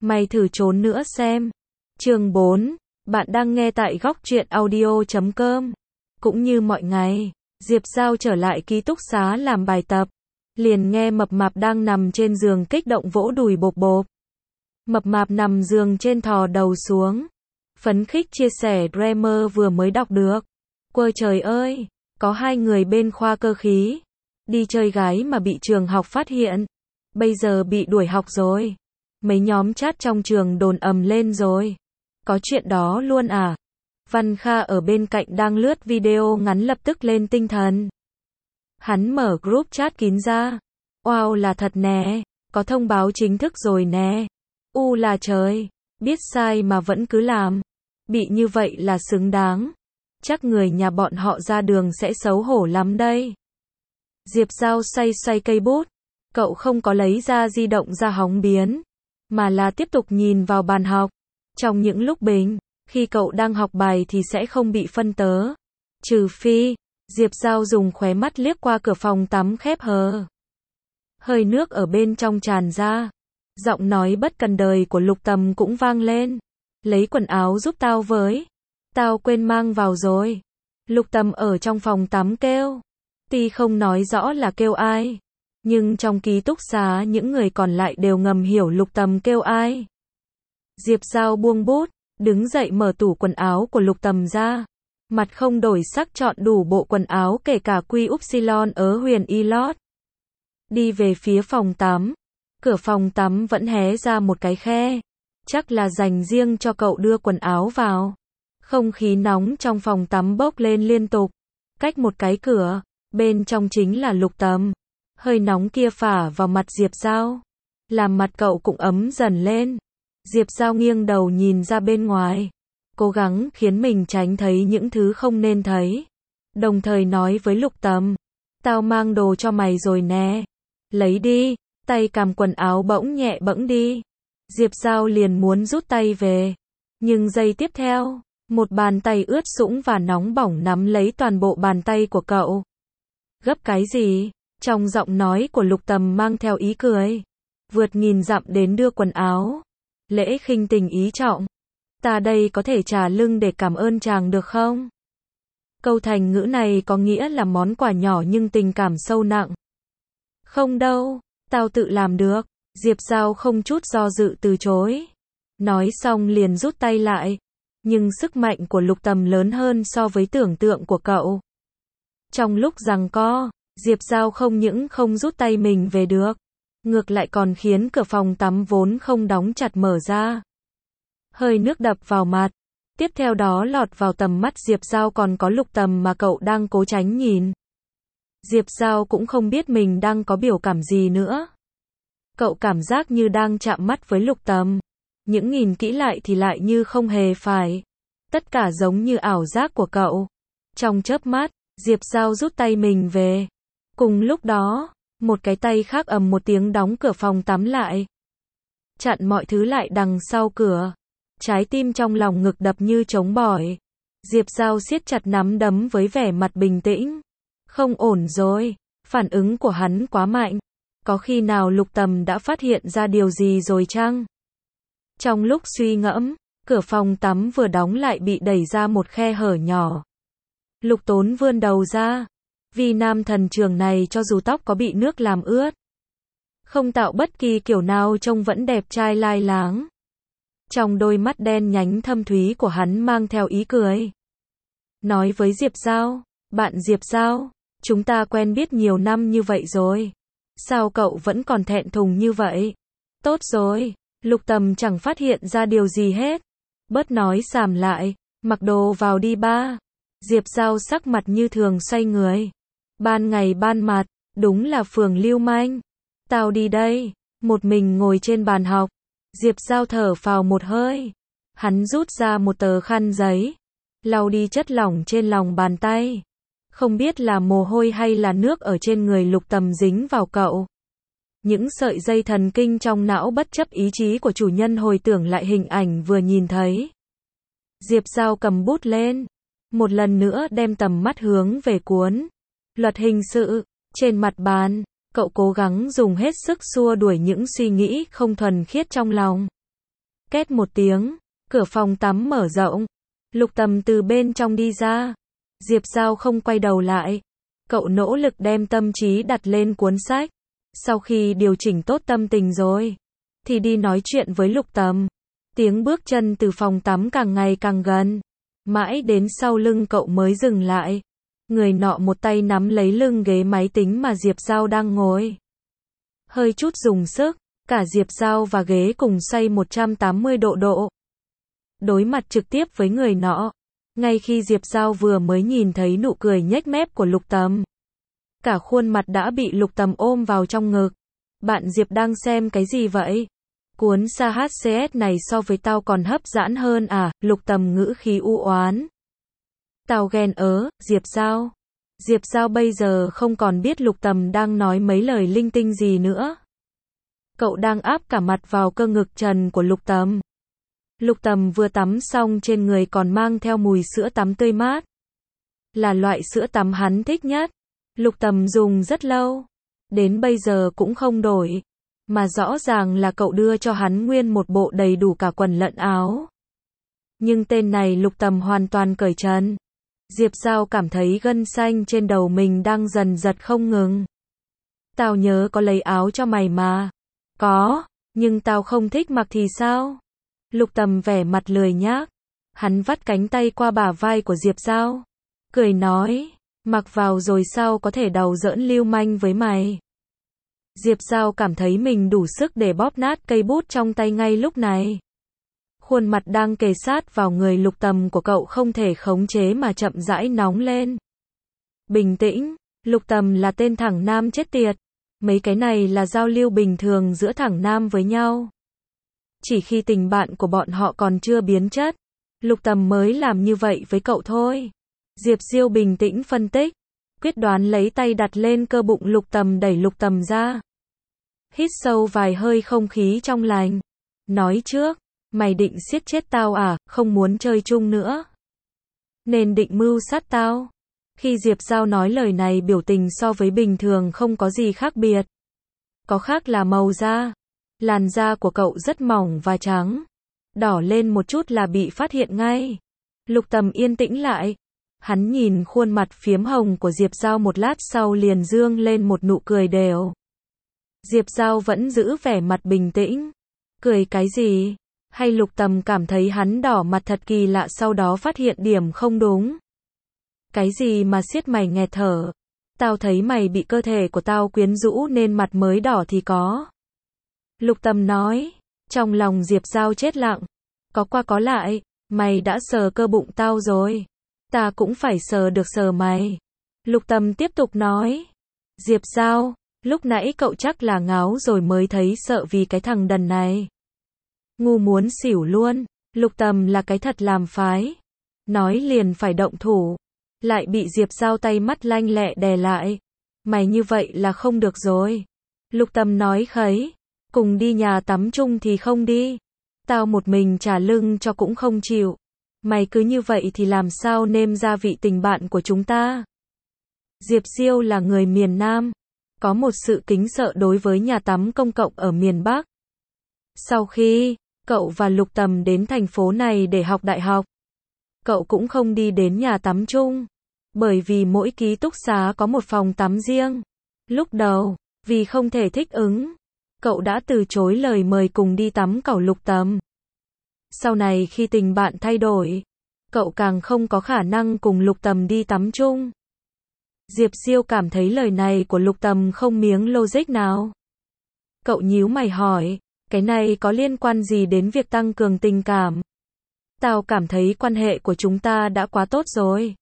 Mày thử trốn nữa xem. Chương 4. Bạn đang nghe tại góc truyện audio.com. Cũng như mọi ngày, Diệp Giao trở lại ký túc xá làm bài tập. Liền nghe Mập Mạp đang nằm trên giường kích động vỗ đùi bộp bộp. Mập Mạp nằm giường trên thò đầu xuống. Phấn khích chia sẻ grammar vừa mới đọc được. Quơ trời ơi, có 2 người bên khoa cơ khí. Đi chơi gái mà bị trường học phát hiện. Bây giờ bị đuổi học rồi. Mấy nhóm chat trong trường đồn ầm lên rồi. Có chuyện đó luôn à? Văn Kha ở bên cạnh đang lướt video ngắn lập tức lên tinh thần. Hắn mở group chat kín ra. Wow là thật nè, có thông báo chính thức rồi nè. U là trời, biết sai mà vẫn cứ làm. Bị như vậy là xứng đáng. Chắc người nhà bọn họ ra đường sẽ xấu hổ lắm đây. Diệp Giao xoay xoay cây bút. Cậu không có lấy ra di động ra hóng biến, mà là tiếp tục nhìn vào bàn học. Trong những lúc bình, khi cậu đang học bài thì sẽ không bị phân tớ. Trừ phi, Diệp Giao dùng khóe mắt liếc qua cửa phòng tắm khép hờ. Hơi nước ở bên trong tràn ra. Giọng nói bất cần đời của Lục Tầm cũng vang lên. Lấy quần áo giúp tao với. Tao quên mang vào rồi. Lục Tầm ở trong phòng tắm kêu. Tuy không nói rõ là kêu ai, nhưng trong ký túc xá những người còn lại đều ngầm hiểu Lục Tầm kêu ai. Diệp Giao buông bút, đứng dậy mở tủ quần áo của Lục Tầm ra. Mặt không đổi sắc chọn đủ bộ quần áo kể cả quy upsilon ở huyền y lót. Đi về phía phòng tắm. Cửa phòng tắm vẫn hé ra một cái khe. Chắc là dành riêng cho cậu đưa quần áo vào. Không khí nóng trong phòng tắm bốc lên liên tục. Cách một cái cửa, bên trong chính là Lục Tầm. Hơi nóng kia phả vào mặt Diệp Giao, làm mặt cậu cũng ấm dần lên. Diệp Giao nghiêng đầu nhìn ra bên ngoài, cố gắng khiến mình tránh thấy những thứ không nên thấy. Đồng thời nói với Lục Tầm, tao mang đồ cho mày rồi nè. Lấy đi, tay cầm quần áo bỗng nhẹ bẫng đi. Diệp Giao liền muốn rút tay về. Nhưng giây tiếp theo, một bàn tay ướt sũng và nóng bỏng nắm lấy toàn bộ bàn tay của cậu. Gấp cái gì? Trong giọng nói của Lục Tầm mang theo ý cười. Vượt nghìn dặm đến đưa quần áo. Lễ khinh tình ý trọng. Ta đây có thể trả lưng để cảm ơn chàng được không? Câu thành ngữ này có nghĩa là món quà nhỏ nhưng tình cảm sâu nặng. Không đâu, tao tự làm được. Diệp Giao không chút do dự từ chối. Nói xong liền rút tay lại. Nhưng sức mạnh của Lục Tầm lớn hơn so với tưởng tượng của cậu. Trong lúc giằng co, Diệp Giao không những không rút tay mình về được, ngược lại còn khiến cửa phòng tắm vốn không đóng chặt mở ra. Hơi nước đập vào mặt. Tiếp theo đó lọt vào tầm mắt Diệp Giao còn có Lục Tầm mà cậu đang cố tránh nhìn. Diệp Giao cũng không biết mình đang có biểu cảm gì nữa. Cậu cảm giác như đang chạm mắt với Lục Tầm. Những nhìn kỹ lại thì lại như không hề phải. Tất cả giống như ảo giác của cậu. Trong chớp mắt, Diệp Giao rút tay mình về. Cùng lúc đó, một cái tay khác ầm một tiếng đóng cửa phòng tắm lại. Chặn mọi thứ lại đằng sau cửa. Trái tim trong lòng ngực đập như trống bỏi. Diệp Giao siết chặt nắm đấm với vẻ mặt bình tĩnh. Không ổn rồi, phản ứng của hắn quá mạnh. Có khi nào Lục Tầm đã phát hiện ra điều gì rồi chăng? Trong lúc suy ngẫm, cửa phòng tắm vừa đóng lại bị đẩy ra một khe hở nhỏ. Lục Tốn vươn đầu ra. Vì nam thần trường này cho dù tóc có bị nước làm ướt, không tạo bất kỳ kiểu nào trông vẫn đẹp trai lai láng. Trong đôi mắt đen nhánh thâm thúy của hắn mang theo ý cười. Nói với Diệp Giao, bạn Diệp Giao, chúng ta quen biết nhiều năm như vậy rồi. Sao cậu vẫn còn thẹn thùng như vậy? Tốt rồi, Lục Tầm chẳng phát hiện ra điều gì hết. Bớt nói xàm lại, mặc đồ vào đi ba. Diệp Giao sắc mặt như thường xoay người. Ban ngày ban mặt, đúng là phường lưu manh. Tao đi đây. Một mình ngồi trên bàn học. Diệp Giao thở phào một hơi. Hắn rút ra một tờ khăn giấy, lau đi chất lỏng trên lòng bàn tay. Không biết là mồ hôi hay là nước ở trên người Lục Tầm dính vào cậu. Những sợi dây thần kinh trong não bất chấp ý chí của chủ nhân hồi tưởng lại hình ảnh vừa nhìn thấy. Diệp Giao cầm bút lên. Một lần nữa đem tầm mắt hướng về cuốn Luật hình sự. Trên mặt bàn, cậu cố gắng dùng hết sức xua đuổi những suy nghĩ không thuần khiết trong lòng. két một tiếng, cửa phòng tắm mở rộng. Lục Tầm từ bên trong đi ra. Diệp Giao không quay đầu lại. Cậu nỗ lực đem tâm trí đặt lên cuốn sách. Sau khi điều chỉnh tốt tâm tình rồi, thì đi nói chuyện với Lục Tầm. Tiếng bước chân từ phòng tắm càng ngày càng gần. Mãi đến sau lưng cậu mới dừng lại. Người nọ một tay nắm lấy lưng ghế máy tính mà Diệp Giao đang ngồi. Hơi chút dùng sức, cả Diệp Giao và ghế cùng xoay 180 độ. Đối mặt trực tiếp với người nọ. Ngay khi Diệp Giao vừa mới nhìn thấy nụ cười nhếch mép của Lục Tầm, cả khuôn mặt đã bị Lục Tầm ôm vào trong ngực. Bạn Diệp đang xem cái gì vậy? Cuốn SHCS này so với tao còn hấp dẫn hơn à? Lục Tầm ngữ khí u oán. Tao ghen Diệp Giao. Diệp Giao bây giờ không còn biết Lục Tầm đang nói mấy lời linh tinh gì nữa. Cậu đang áp cả mặt vào cơ ngực trần của Lục Tầm. Lục Tầm vừa tắm xong trên người còn mang theo mùi sữa tắm tươi mát. Là loại sữa tắm hắn thích nhất. Lục Tầm dùng rất lâu. Đến bây giờ cũng không đổi. Mà rõ ràng là cậu đưa cho hắn nguyên một bộ đầy đủ cả quần lẫn áo. Nhưng tên này Lục Tầm hoàn toàn cởi trần. Diệp Giao cảm thấy gân xanh trên đầu mình đang dần giật không ngừng. Tao nhớ có lấy áo cho mày mà. Có, nhưng tao không thích mặc thì sao? Lục Tầm vẻ mặt lười nhác. Hắn vắt cánh tay qua bả vai của Diệp Giao. Cười nói, mặc vào rồi sao có thể đàu giỡn lưu manh với mày. Diệp Giao cảm thấy mình đủ sức để bóp nát cây bút trong tay ngay lúc này. Khuôn mặt đang kề sát vào người Lục Tầm của cậu không thể khống chế mà chậm rãi nóng lên. Bình tĩnh, Lục Tầm là tên thẳng nam chết tiệt. Mấy cái này là giao lưu bình thường giữa thẳng nam với nhau. Chỉ khi tình bạn của bọn họ còn chưa biến chất, Lục Tầm mới làm như vậy với cậu thôi. Diệp Diêu bình tĩnh phân tích, quyết đoán lấy tay đặt lên cơ bụng Lục Tầm đẩy Lục Tầm ra. Hít sâu vài hơi không khí trong lành. Nói trước, mày định siết chết tao à, không muốn chơi chung nữa. Nên định mưu sát tao. Khi Diệp Giao nói lời này biểu tình so với bình thường không có gì khác biệt. Có khác là màu da. Làn da của cậu rất mỏng và trắng. Đỏ lên một chút là bị phát hiện ngay. Lục Tầm yên tĩnh lại. Hắn nhìn khuôn mặt phiếm hồng của Diệp Giao một lát sau liền dương lên một nụ cười đều. Diệp Giao vẫn giữ vẻ mặt bình tĩnh. Cười cái gì? Hay Lục Tầm cảm thấy hắn đỏ mặt thật kỳ lạ sau đó phát hiện điểm không đúng? Cái gì mà siết mày nghẹt thở? Tao thấy mày bị cơ thể của tao quyến rũ nên mặt mới đỏ thì có. Lục Tầm nói. Trong lòng Diệp Giao chết lặng. Có qua có lại, mày đã sờ cơ bụng tao rồi. Ta cũng phải sờ được sờ mày. Lục Tầm tiếp tục nói. Diệp Giao, lúc nãy cậu chắc là ngáo rồi mới thấy sợ vì cái thằng đần này. Ngu muốn xỉu luôn. Lục Tầm là cái thật làm phái. Nói liền phải động thủ. Lại bị Diệp Giao tay mắt lanh lẹ đè lại. Mày như vậy là không được rồi. Lục Tầm nói khấy. Cùng đi nhà tắm chung thì không đi. Tao một mình trả lưng cho cũng không chịu. Mày cứ như vậy thì làm sao nêm gia vị tình bạn của chúng ta. Diệp Diêu là người miền Nam. Có một sự kính sợ đối với nhà tắm công cộng ở miền Bắc. Sau khi cậu và Lục Tầm đến thành phố này để học đại học, cậu cũng không đi đến nhà tắm chung. Bởi vì mỗi ký túc xá có một phòng tắm riêng. Lúc đầu, vì không thể thích ứng, cậu đã từ chối lời mời cùng đi tắm cẩu Lục Tầm. Sau này khi tình bạn thay đổi, cậu càng không có khả năng cùng Lục Tầm đi tắm chung. Diệp Diêu cảm thấy lời này của Lục Tầm không miếng logic nào. Cậu nhíu mày hỏi, cái này có liên quan gì đến việc tăng cường tình cảm? Tao cảm thấy quan hệ của chúng ta đã quá tốt rồi.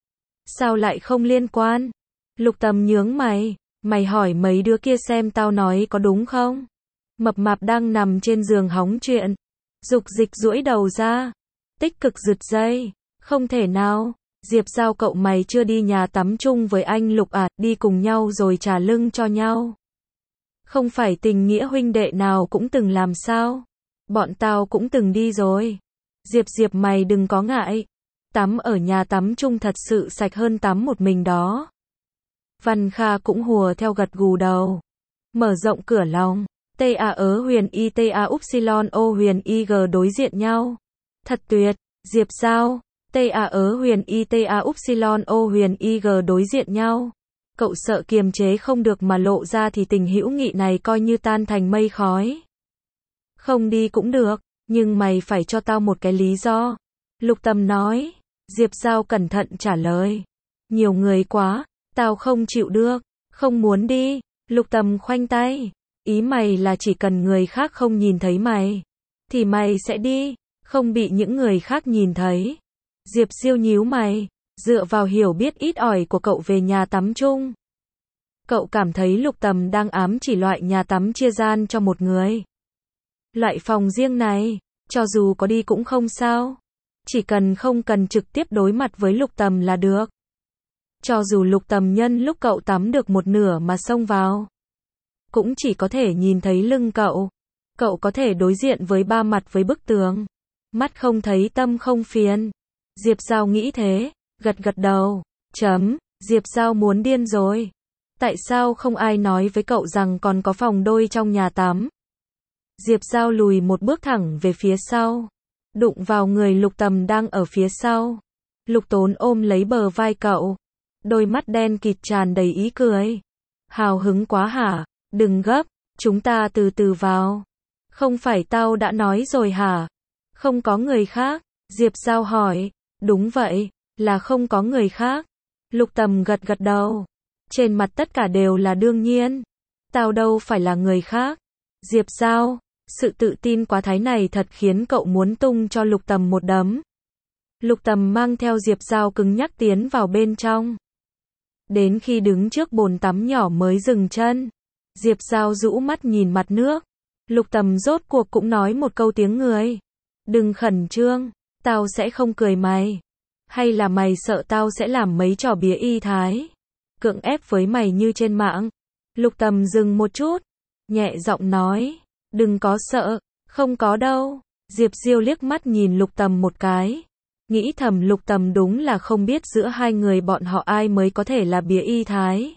Sao lại không liên quan? Lục Tầm nhướng mày, mày hỏi mấy đứa kia xem tao nói có đúng không? Mập mạp đang nằm trên giường hóng chuyện. Dục dịch duỗi đầu ra. Tích cực giật dây. Không thể nào. Diệp Giao cậu mày chưa đi nhà tắm chung với anh Lục à, đi cùng nhau rồi trả lưng cho nhau. Không phải tình nghĩa huynh đệ nào cũng từng làm sao? Bọn tao cũng từng đi rồi. Diệp mày đừng có ngại. Tắm ở nhà tắm chung thật sự sạch hơn tắm một mình đó. Văn Kha cũng hùa theo gật gù đầu. Mở rộng cửa lòng. TA ớ huyền y TA upsilon O huyền y G đối diện nhau. Thật tuyệt, Diệp Giao. TA ớ huyền y TA upsilon O huyền y G đối diện nhau. Cậu sợ kiềm chế không được mà lộ ra thì tình hữu nghị này coi như tan thành mây khói. Không đi cũng được, nhưng mày phải cho tao một cái lý do. Lục Tầm nói. Diệp Giao cẩn thận trả lời. Nhiều người quá, tao không chịu được, không muốn đi. Lục Tầm khoanh tay. Ý mày là chỉ cần người khác không nhìn thấy mày, thì mày sẽ đi, không bị những người khác nhìn thấy. Diệp Diêu nhíu mày, dựa vào hiểu biết ít ỏi của cậu về nhà tắm chung. Cậu cảm thấy Lục Tầm đang ám chỉ loại nhà tắm chia gian cho một người. Loại phòng riêng này, cho dù có đi cũng không sao. Chỉ cần không cần trực tiếp đối mặt với Lục Tầm là được. Cho dù Lục Tầm nhân lúc cậu tắm được một nửa mà xông vào, cũng chỉ có thể nhìn thấy lưng cậu. Cậu có thể đối diện với ba mặt với bức tường. Mắt không thấy tâm không phiền. Diệp Giao nghĩ thế, gật gật đầu. Diệp Giao muốn điên rồi. Tại sao không ai nói với cậu rằng còn có phòng đôi trong nhà tắm? Diệp Giao lùi một bước thẳng về phía sau, đụng vào người Lục Tầm đang ở phía sau. Lục Tốn ôm lấy bờ vai cậu, đôi mắt đen kịt tràn đầy ý cười. Hào hứng quá hả? Đừng gấp, chúng ta từ từ vào. Không phải tao đã nói rồi hả? Không có người khác. Diệp Giao hỏi. Đúng vậy, là không có người khác. Lục Tầm gật gật đầu. Trên mặt tất cả đều là đương nhiên. Tao đâu phải là người khác. Diệp Giao, sự tự tin quá thái này thật khiến cậu muốn tung cho Lục Tầm một đấm. Lục Tầm mang theo Diệp Giao cứng nhắc tiến vào bên trong. Đến khi đứng trước bồn tắm nhỏ mới dừng chân. Diệp Giao rũ mắt nhìn mặt nước. Lục Tầm rốt cuộc cũng nói một câu tiếng người. Đừng khẩn trương, tao sẽ không cười mày. Hay là mày sợ tao sẽ làm mấy trò bía y thái, cưỡng ép với mày như trên mạng? Lục Tầm dừng một chút, nhẹ giọng nói. Đừng có sợ, không có đâu. Diệp Diêu liếc mắt nhìn Lục Tầm một cái. Nghĩ thầm Lục Tầm đúng là không biết giữa hai người bọn họ ai mới có thể là bía y thái.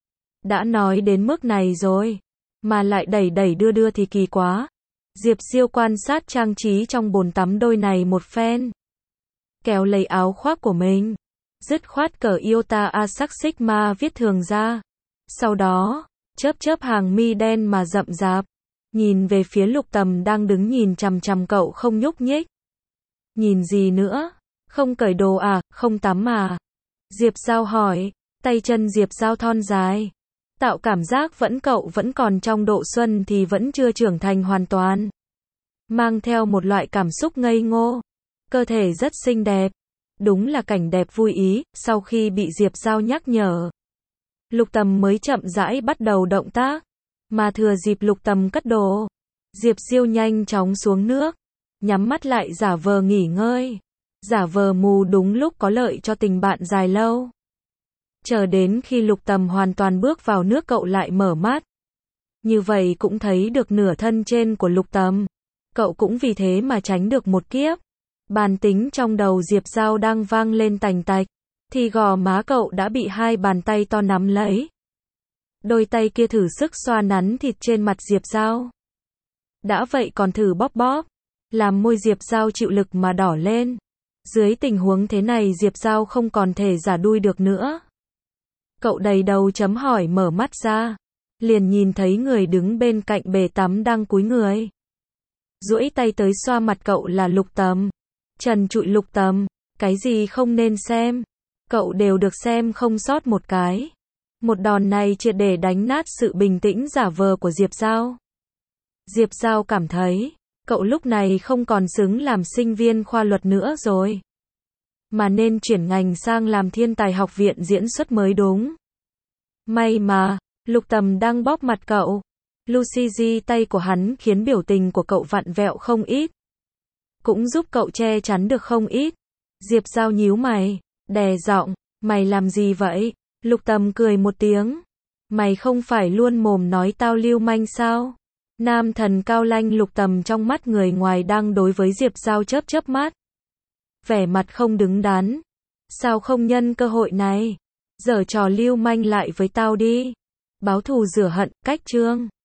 Đã nói đến mức này rồi, mà lại đẩy đẩy đưa đưa thì kỳ quá. Diệp Diêu quan sát trang trí trong bồn tắm đôi này một phen. Kéo lấy áo khoác của mình, dứt khoát cởi Iota Asac Sigma viết thường ra. Sau đó, chớp hàng mi đen mà rậm rạp. Nhìn về phía Lục Tầm đang đứng nhìn chằm chằm cậu không nhúc nhích. Nhìn gì nữa? Không cởi đồ à, không tắm à? Diệp Giao hỏi, tay chân Diệp Giao thon dài. Tạo cảm giác cậu vẫn còn trong độ xuân thì vẫn chưa trưởng thành hoàn toàn. Mang theo một loại cảm xúc ngây ngô. Cơ thể rất xinh đẹp. Đúng là cảnh đẹp vui ý, sau khi bị Diệp Giao nhắc nhở. Lục Tầm mới chậm rãi bắt đầu động tác. Mà thừa dịp Lục Tầm cất đồ, Diệp Diêu nhanh chóng xuống nước, nhắm mắt lại giả vờ nghỉ ngơi. Giả vờ mù đúng lúc có lợi cho tình bạn dài lâu. Chờ đến khi Lục Tầm hoàn toàn bước vào nước cậu lại mở mắt. Như vậy cũng thấy được nửa thân trên của Lục Tầm. Cậu cũng vì thế mà tránh được một kiếp. Bàn tính trong đầu Diệp Giao đang vang lên tành tạch, thì gò má cậu đã bị hai bàn tay to nắm lấy. Đôi tay kia thử sức xoa nắn thịt trên mặt Diệp Giao. Đã vậy còn thử bóp bóp, làm môi Diệp Giao chịu lực mà đỏ lên. Dưới tình huống thế này Diệp Giao không còn thể giả đuôi được nữa. Cậu đầy đầu chấm hỏi mở mắt ra, liền nhìn thấy người đứng bên cạnh bể tắm đang cúi người. Duỗi tay tới xoa mặt cậu là Lục Tầm. Trần trụi Lục Tầm, cái gì không nên xem, cậu đều được xem không sót một cái. Một đòn này triệt để đánh nát sự bình tĩnh giả vờ của Diệp Giao. Diệp Giao cảm thấy, cậu lúc này không còn xứng làm sinh viên khoa luật nữa rồi, mà nên chuyển ngành sang làm thiên tài học viện diễn xuất mới đúng. May mà, Lục Tầm đang bóp mặt cậu. Lucy G tay của hắn khiến biểu tình của cậu vặn vẹo không ít. Cũng giúp cậu che chắn được không ít. Diệp Giao nhíu mày, đè giọng, mày làm gì vậy? Lục Tầm cười một tiếng. Mày không phải luôn mồm nói tao lưu manh sao? Nam thần cao lanh Lục Tầm trong mắt người ngoài đang đối với Diệp Giao chớp mắt. Vẻ mặt không đứng đắn. Sao không nhân cơ hội này? Giở trò lưu manh lại với tao đi. Báo thù rửa hận, cách chương.